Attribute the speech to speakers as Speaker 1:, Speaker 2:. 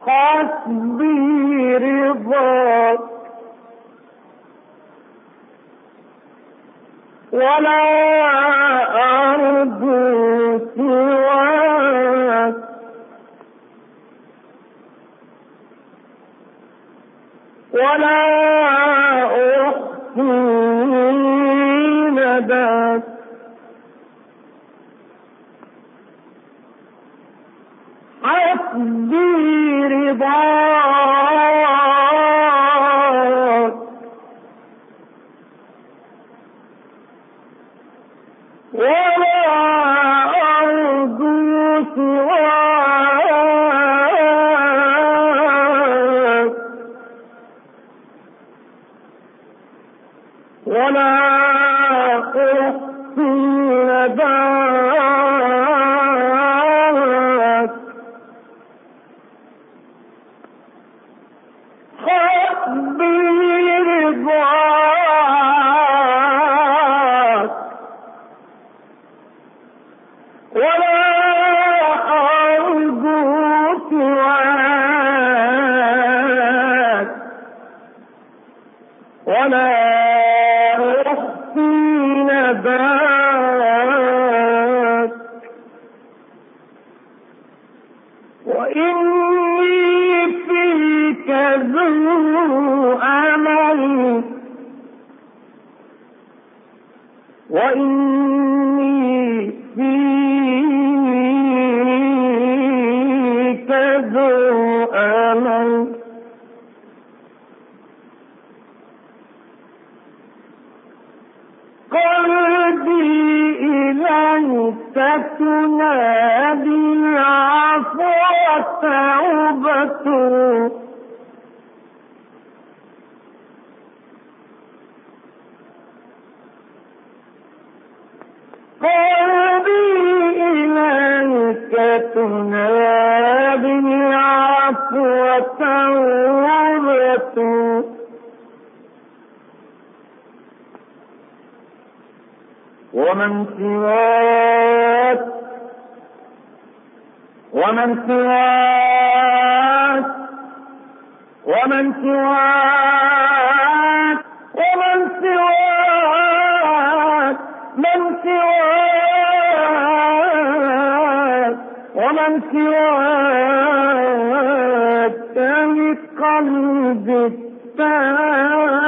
Speaker 1: حسبي رضاك ولا أرجو سواك ولا أحصي نداك حسبي رضاك ولا أرجو سواك ولا أحصي نداك حسبي رضاك ولا أرجو سواك ولا أحصي نداك وإني فيك ذو أمل وإني فيك ذو أمل قلبي إليك تنادي العفو توبته قلبي إليك تنادي العفو توبته ومن سواك ومن سواك ومن سواك ومن سواك من سواك ومن سواك لقلب التائب